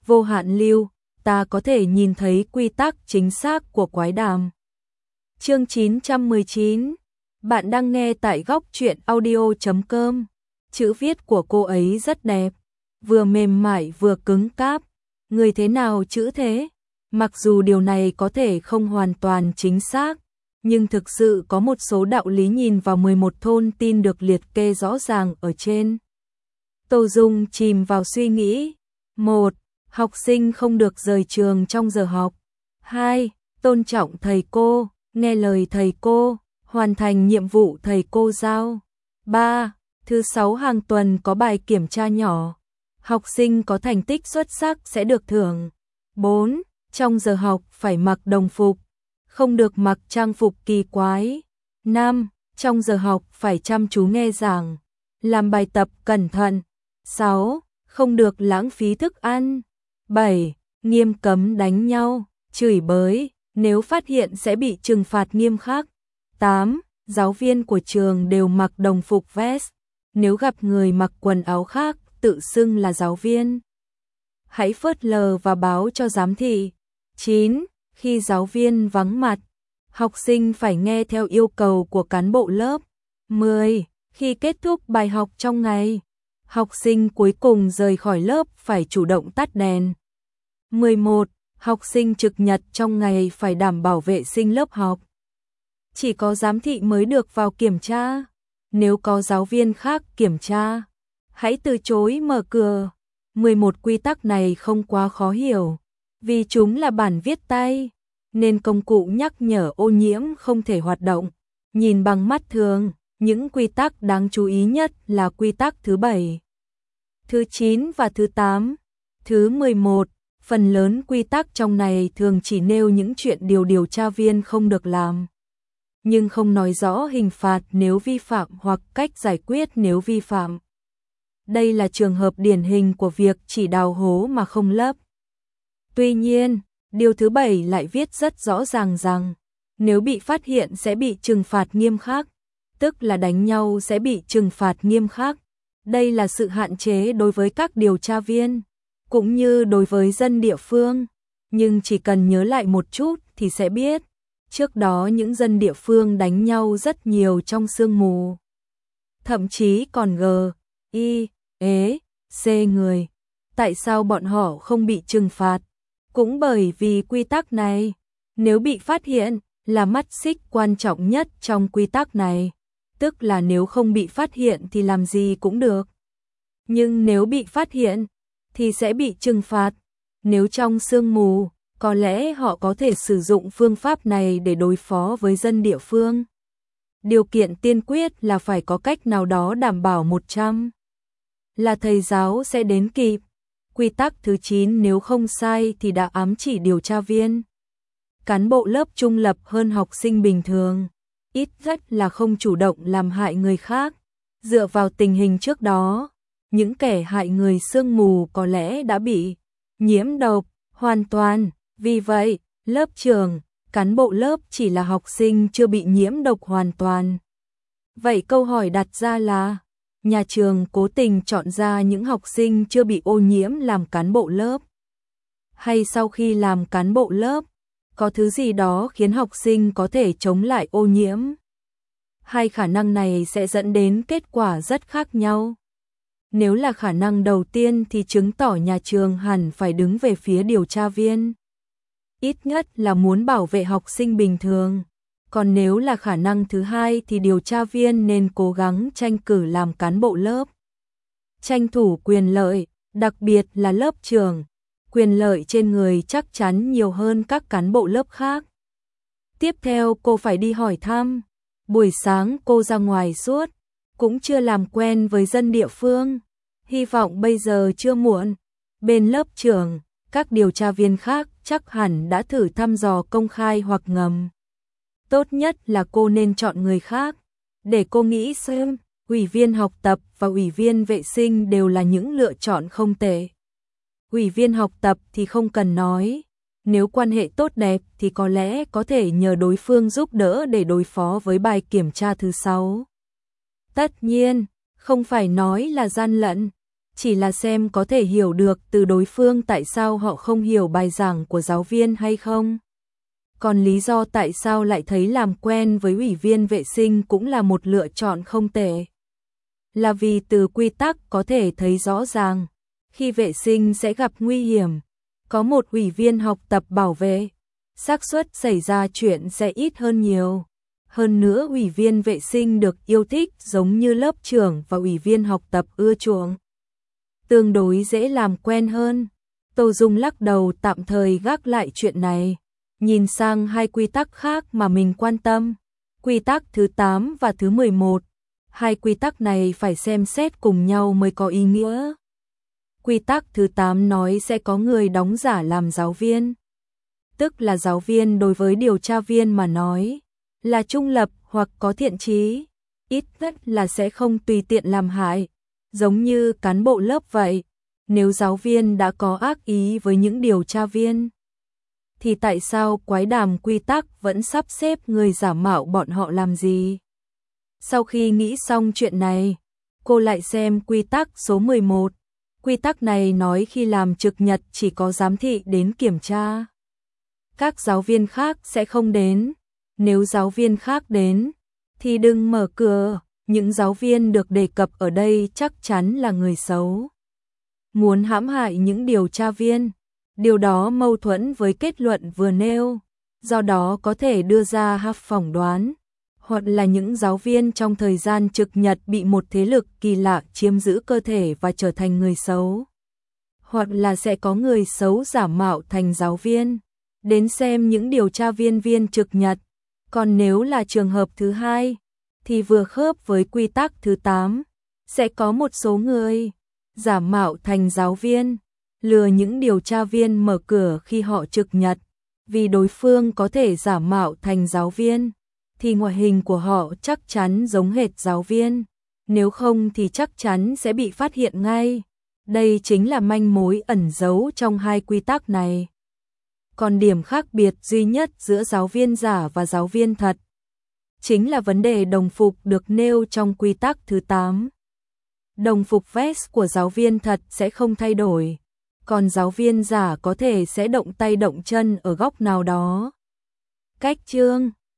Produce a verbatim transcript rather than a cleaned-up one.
vô hạn lưu, ta có thể nhìn thấy quy tắc chính xác của quái đàm. Chương chín trăm mười chín. Bạn đang nghe tại góc truyện audio chấm com. Chữ viết của cô ấy rất đẹp, vừa mềm mại vừa cứng cáp. Người thế nào chữ thế? Mặc dù điều này có thể không hoàn toàn chính xác, nhưng thực sự có một số đạo lý nhìn vào mười một thôn tin được liệt kê rõ ràng ở trên. Tô Dung chìm vào suy nghĩ. một. Học sinh không được rời trường trong giờ học. hai. Tôn trọng thầy cô, nghe lời thầy cô, hoàn thành nhiệm vụ thầy cô giao. ba. Thứ sáu hàng tuần có bài kiểm tra nhỏ. Học sinh có thành tích xuất sắc sẽ được thưởng. bốn. Trong giờ học phải mặc đồng phục, không được mặc trang phục kỳ quái. năm. Trong giờ học phải chăm chú nghe giảng, làm bài tập cẩn thận. sáu. Không được lãng phí thức ăn. bảy. Nghiêm cấm đánh nhau, chửi bới, nếu phát hiện sẽ bị trừng phạt nghiêm khắc. tám. Giáo viên của trường đều mặc đồng phục vest, nếu gặp người mặc quần áo khác tự xưng là giáo viên, hãy phớt lờ và báo cho giám thị. chín. Khi giáo viên vắng mặt, học sinh phải nghe theo yêu cầu của cán bộ lớp. mười. Khi kết thúc bài học trong ngày, học sinh cuối cùng rời khỏi lớp phải chủ động tắt đèn. mười một. Học sinh trực nhật trong ngày phải đảm bảo vệ sinh lớp học. Chỉ có giám thị mới được vào kiểm tra. Nếu có giáo viên khác kiểm tra, hãy từ chối mở cửa. mười một quy tắc này không quá khó hiểu, vì chúng là bản viết tay, nên công cụ nhắc nhở ô nhiễm không thể hoạt động. Nhìn bằng mắt thường, những quy tắc đáng chú ý nhất là quy tắc thứ bảy, thứ chín và thứ tám. Thứ mười một, phần lớn quy tắc trong này thường chỉ nêu những chuyện điều điều tra viên không được làm, nhưng không nói rõ hình phạt nếu vi phạm hoặc cách giải quyết nếu vi phạm. Đây là trường hợp điển hình của việc chỉ đào hố mà không lấp. Tuy nhiên, điều thứ bảy lại viết rất rõ ràng rằng, nếu bị phát hiện sẽ bị trừng phạt nghiêm khắc, tức là đánh nhau sẽ bị trừng phạt nghiêm khắc. Đây là sự hạn chế đối với các điều tra viên, cũng như đối với dân địa phương, nhưng chỉ cần nhớ lại một chút thì sẽ biết. Trước đó những dân địa phương đánh nhau rất nhiều trong sương mù, thậm chí còn G, I, ế, C người. Tại sao bọn họ không bị trừng phạt? Cũng bởi vì quy tắc này, nếu bị phát hiện, là mắt xích quan trọng nhất trong quy tắc này. Tức là nếu không bị phát hiện thì làm gì cũng được. Nhưng nếu bị phát hiện, thì sẽ bị trừng phạt. Nếu trong sương mù, có lẽ họ có thể sử dụng phương pháp này để đối phó với dân địa phương. Điều kiện tiên quyết là phải có cách nào đó đảm bảo một trăm là thầy giáo sẽ đến kịp. Quy tắc thứ chín nếu không sai thì đã ám chỉ điều tra viên, cán bộ lớp trung lập hơn học sinh bình thường, ít nhất là không chủ động làm hại người khác. Dựa vào tình hình trước đó, những kẻ hại người sương mù có lẽ đã bị nhiễm độc hoàn toàn. Vì vậy, lớp trường, cán bộ lớp chỉ là học sinh chưa bị nhiễm độc hoàn toàn. Vậy câu hỏi đặt ra là, nhà trường cố tình chọn ra những học sinh chưa bị ô nhiễm làm cán bộ lớp? Hay sau khi làm cán bộ lớp, có thứ gì đó khiến học sinh có thể chống lại ô nhiễm? Hai khả năng này sẽ dẫn đến kết quả rất khác nhau. Nếu là khả năng đầu tiên thì chứng tỏ nhà trường hẳn phải đứng về phía điều tra viên, ít nhất là muốn bảo vệ học sinh bình thường. Còn nếu là khả năng thứ hai thì điều tra viên nên cố gắng tranh cử làm cán bộ lớp, tranh thủ quyền lợi, đặc biệt là lớp trưởng. Quyền lợi trên người chắc chắn nhiều hơn các cán bộ lớp khác. Tiếp theo cô phải đi hỏi thăm. Buổi sáng cô ra ngoài suốt, cũng chưa làm quen với dân địa phương. Hy vọng bây giờ chưa muộn. Bên lớp trưởng, các điều tra viên khác chắc hẳn đã thử thăm dò công khai hoặc ngầm. Tốt nhất là cô nên chọn người khác. Để cô nghĩ xem, ủy viên học tập và ủy viên vệ sinh đều là những lựa chọn không tệ. Ủy viên học tập thì không cần nói, nếu quan hệ tốt đẹp thì có lẽ có thể nhờ đối phương giúp đỡ để đối phó với bài kiểm tra thứ sáu. Tất nhiên, không phải nói là gian lận, chỉ là xem có thể hiểu được từ đối phương tại sao họ không hiểu bài giảng của giáo viên hay không. Còn lý do tại sao lại thấy làm quen với ủy viên vệ sinh cũng là một lựa chọn không tệ. Là vì từ quy tắc có thể thấy rõ ràng, khi vệ sinh sẽ gặp nguy hiểm, có một ủy viên học tập bảo vệ, xác suất xảy ra chuyện sẽ ít hơn nhiều. Hơn nữa ủy viên vệ sinh được yêu thích giống như lớp trưởng và ủy viên học tập ưa chuộng, tương đối dễ làm quen hơn. Tô Dung lắc đầu tạm thời gác lại chuyện này, nhìn sang hai quy tắc khác mà mình quan tâm, quy tắc thứ tám và thứ mười một. Hai quy tắc này phải xem xét cùng nhau mới có ý nghĩa. Quy tắc thứ tám nói sẽ có người đóng giả làm giáo viên, tức là giáo viên đối với điều tra viên mà nói là trung lập hoặc có thiện chí, ít nhất là sẽ không tùy tiện làm hại, giống như cán bộ lớp vậy. Nếu giáo viên đã có ác ý với những điều tra viên, thì tại sao quái đàm quy tắc vẫn sắp xếp người giả mạo bọn họ làm gì? Sau khi nghĩ xong chuyện này, cô lại xem quy tắc số mười một. Quy tắc này nói khi làm trực nhật chỉ có giám thị đến kiểm tra. Các giáo viên khác sẽ không đến. Nếu giáo viên khác đến, thì đừng mở cửa. Những giáo viên được đề cập ở đây chắc chắn là người xấu, muốn hãm hại những điều tra viên. Điều đó mâu thuẫn với kết luận vừa nêu, do đó có thể đưa ra hai phỏng đoán. Hoặc là những giáo viên trong thời gian trực nhật bị một thế lực kỳ lạ chiếm giữ cơ thể và trở thành người xấu. Hoặc là sẽ có người xấu giả mạo thành giáo viên, đến xem những điều tra viên viên trực nhật. Còn nếu là trường hợp thứ hai, thì vừa khớp với quy tắc thứ tám, sẽ có một số người giả mạo thành giáo viên, lừa những điều tra viên mở cửa khi họ trực nhật. Vì đối phương có thể giả mạo thành giáo viên, thì ngoại hình của họ chắc chắn giống hệt giáo viên, nếu không thì chắc chắn sẽ bị phát hiện ngay. Đây chính là manh mối ẩn giấu trong hai quy tắc này. Còn điểm khác biệt duy nhất giữa giáo viên giả và giáo viên thật chính là vấn đề đồng phục được nêu trong quy tắc thứ tám. Đồng phục vest của giáo viên thật sẽ không thay đổi, còn giáo viên giả có thể sẽ động tay động chân ở góc nào đó. Cách chương